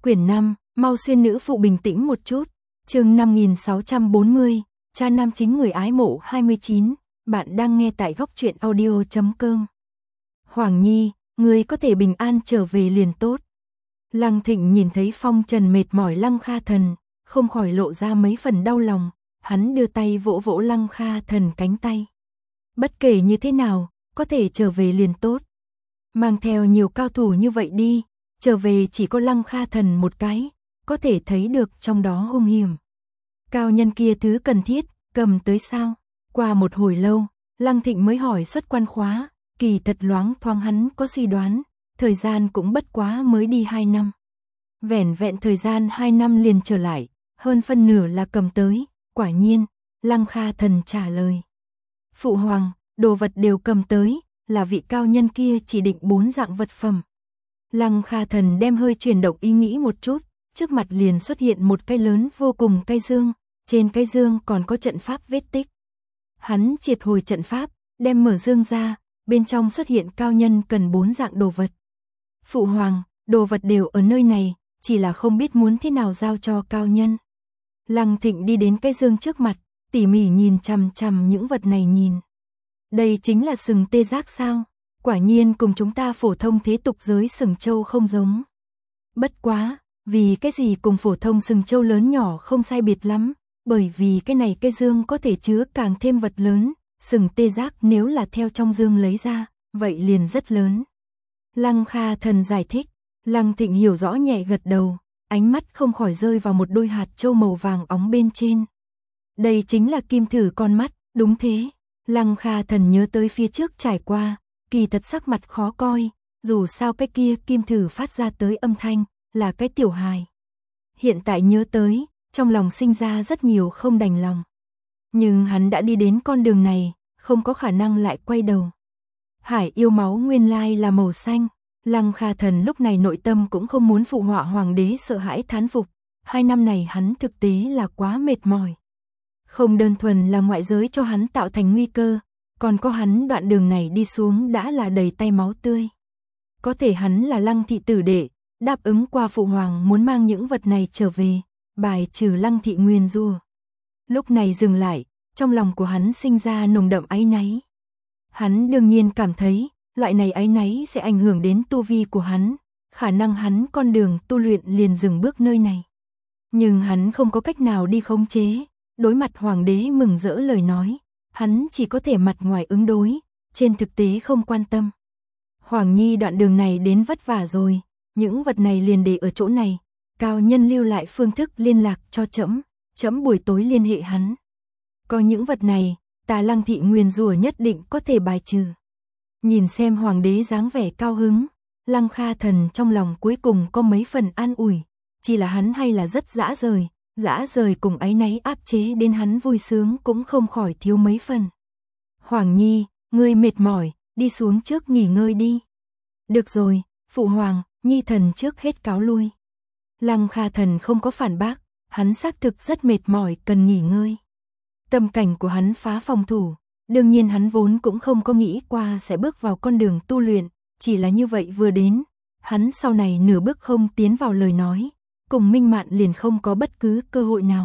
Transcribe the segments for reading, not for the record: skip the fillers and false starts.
Quyển 5, mau xuyên nữ phụ bình tĩnh một chút. Chương 5640, cha nam chính người ái mộ 29, bạn đang nghe tại góc truyện audio.com. Hoàng Nhi, ngươi có thể bình an trở về liền tốt. Lăng Thịnh nhìn thấy phong trần mệt mỏi Lăng Kha Thần, không khỏi lộ ra mấy phần đau lòng, hắn đưa tay vỗ vỗ Lăng Kha Thần cánh tay. Bất kể như thế nào, có thể trở về liền tốt. Mang theo nhiều cao thủ như vậy đi, trở về chỉ có Lăng Kha Thần một cái, có thể thấy được trong đó hung hiểm. Cao nhân kia thứ cần thiết, cầm tới sao? Qua một hồi lâu, Lăng Thịnh mới hỏi xuất quan khóa, kỳ thật loáng thoáng hắn có suy đoán, thời gian cũng bất quá mới đi 2 năm. Vẻn vẹn thời gian 2 năm liền trở lại, hơn phân nửa là cầm tới, quả nhiên, Lăng Kha Thần trả lời. Phụ hoàng, đồ vật đều cầm tới, là vị cao nhân kia chỉ định 4 dạng vật phẩm. Lăng Kha Thần đem hơi chuyển động ý nghĩ một chút, trước mặt liền xuất hiện một cái lớn vô cùng cây dương, trên cây dương còn có trận pháp vết tích. Hắn triệt hồi trận pháp, đem mở dương ra, bên trong xuất hiện cao nhân cần 4 dạng đồ vật. Phụ hoàng, đồ vật đều ở nơi này, chỉ là không biết muốn thế nào giao cho cao nhân. Lăng Thịnh đi đến cây dương trước mặt, tỉ mỉ nhìn chằm chằm những vật này nhìn. Đây chính là sừng tê giác sao? Quả nhiên cùng chúng ta phổ thông thế tục giới sừng trâu không giống. Bất quá, vì cái gì cùng phổ thông sừng trâu lớn nhỏ không sai biệt lắm, bởi vì cái này cây dương có thể chứa càng thêm vật lớn, sừng tê giác nếu là theo trong dương lấy ra, vậy liền rất lớn. Lăng Kha Thần giải thích, Lăng Thịnh hiểu rõ nhẹ gật đầu, ánh mắt không khỏi rơi vào một đôi hạt châu màu vàng óng bên trên. Đây chính là kim thử con mắt, đúng thế. Lăng Kha Thần nhớ tới phía trước trải qua, kỳ thật sắc mặt khó coi, dù sao cái kia kim thử phát ra tới âm thanh, là cái tiểu hài. Hiện tại nhớ tới, trong lòng sinh ra rất nhiều không đành lòng. Nhưng hắn đã đi đến con đường này, không có khả năng lại quay đầu. Hải yêu máu nguyên lai là màu xanh, Lăng Kha Thần lúc này nội tâm cũng không muốn phụ họa hoàng đế sợ hãi thán phục. 2 năm này hắn thực tế là quá mệt mỏi. Không đơn thuần là ngoại giới cho hắn tạo thành nguy cơ, còn có hắn đoạn đường này đi xuống đã là đầy tay máu tươi. Có thể hắn là Lăng thị tử đệ, đáp ứng qua phụ hoàng muốn mang những vật này trở về, bài trừ Lăng thị nguyền rủa. Lúc này dừng lại, trong lòng của hắn sinh ra nồng đậm áy náy. Hắn đương nhiên cảm thấy, loại này áy náy sẽ ảnh hưởng đến tu vi của hắn, khả năng hắn con đường tu luyện liền dừng bước nơi này. Nhưng hắn không có cách nào đi khống chế. Đối mặt hoàng đế mừng rỡ lời nói, hắn chỉ có thể mặt ngoài ứng đối, trên thực tế không quan tâm. Hoàng Nhi đoạn đường này đến vất vả rồi, những vật này liền để ở chỗ này, cao nhân lưu lại phương thức liên lạc cho trẫm buổi tối liên hệ hắn. Có những vật này, ta Lăng thị nguyền rủa nhất định có thể bài trừ. Nhìn xem hoàng đế dáng vẻ cao hứng, Lăng Kha Thần trong lòng cuối cùng có mấy phần an ủi, chỉ là hắn hay là rất dã rời cùng áy náy áp chế đến hắn vui sướng cũng không khỏi thiếu mấy phần. Hoàng Nhi, ngươi mệt mỏi, đi xuống trước nghỉ ngơi đi. Được rồi, phụ hoàng, Nhi thần trước hết cáo lui. Lăng Kha Thần không có phản bác, hắn xác thực rất mệt mỏi cần nghỉ ngơi. Tâm cảnh của hắn phá phòng thủ, đương nhiên hắn vốn cũng không có nghĩ qua sẽ bước vào con đường tu luyện, chỉ là như vậy vừa đến, hắn sau này nửa bước không tiến vào lời nói. Cùng Minh Mạn liền không có bất cứ cơ hội nào.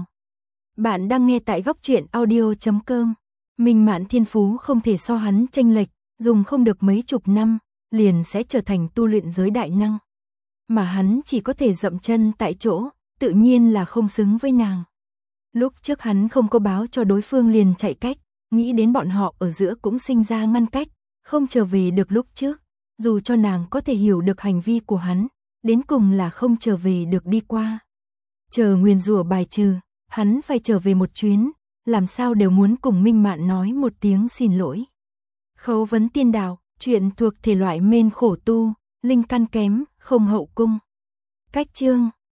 Bạn đang nghe tại góc truyện audio.com. Minh Mạn thiên phú không thể so hắn chênh lệch, dùng không được mấy chục năm, liền sẽ trở thành tu luyện giới đại năng. Mà hắn chỉ có thể dậm chân tại chỗ, tự nhiên là không xứng với nàng. Lúc trước hắn không có báo cho đối phương liền chạy cách, nghĩ đến bọn họ ở giữa cũng sinh ra ngăn cách, không trở về được lúc trước, dù cho nàng có thể hiểu được hành vi của hắn. Đến cùng là không trở về được đi qua. Chờ nguyền rủa bài trừ, hắn phải trở về một chuyến, làm sao đều muốn cùng Minh Mạn nói một tiếng xin lỗi. Khấu vấn tiên đạo, chuyện thuộc thể loại mên khổ tu, linh căn kém, không hậu cung. Cách chương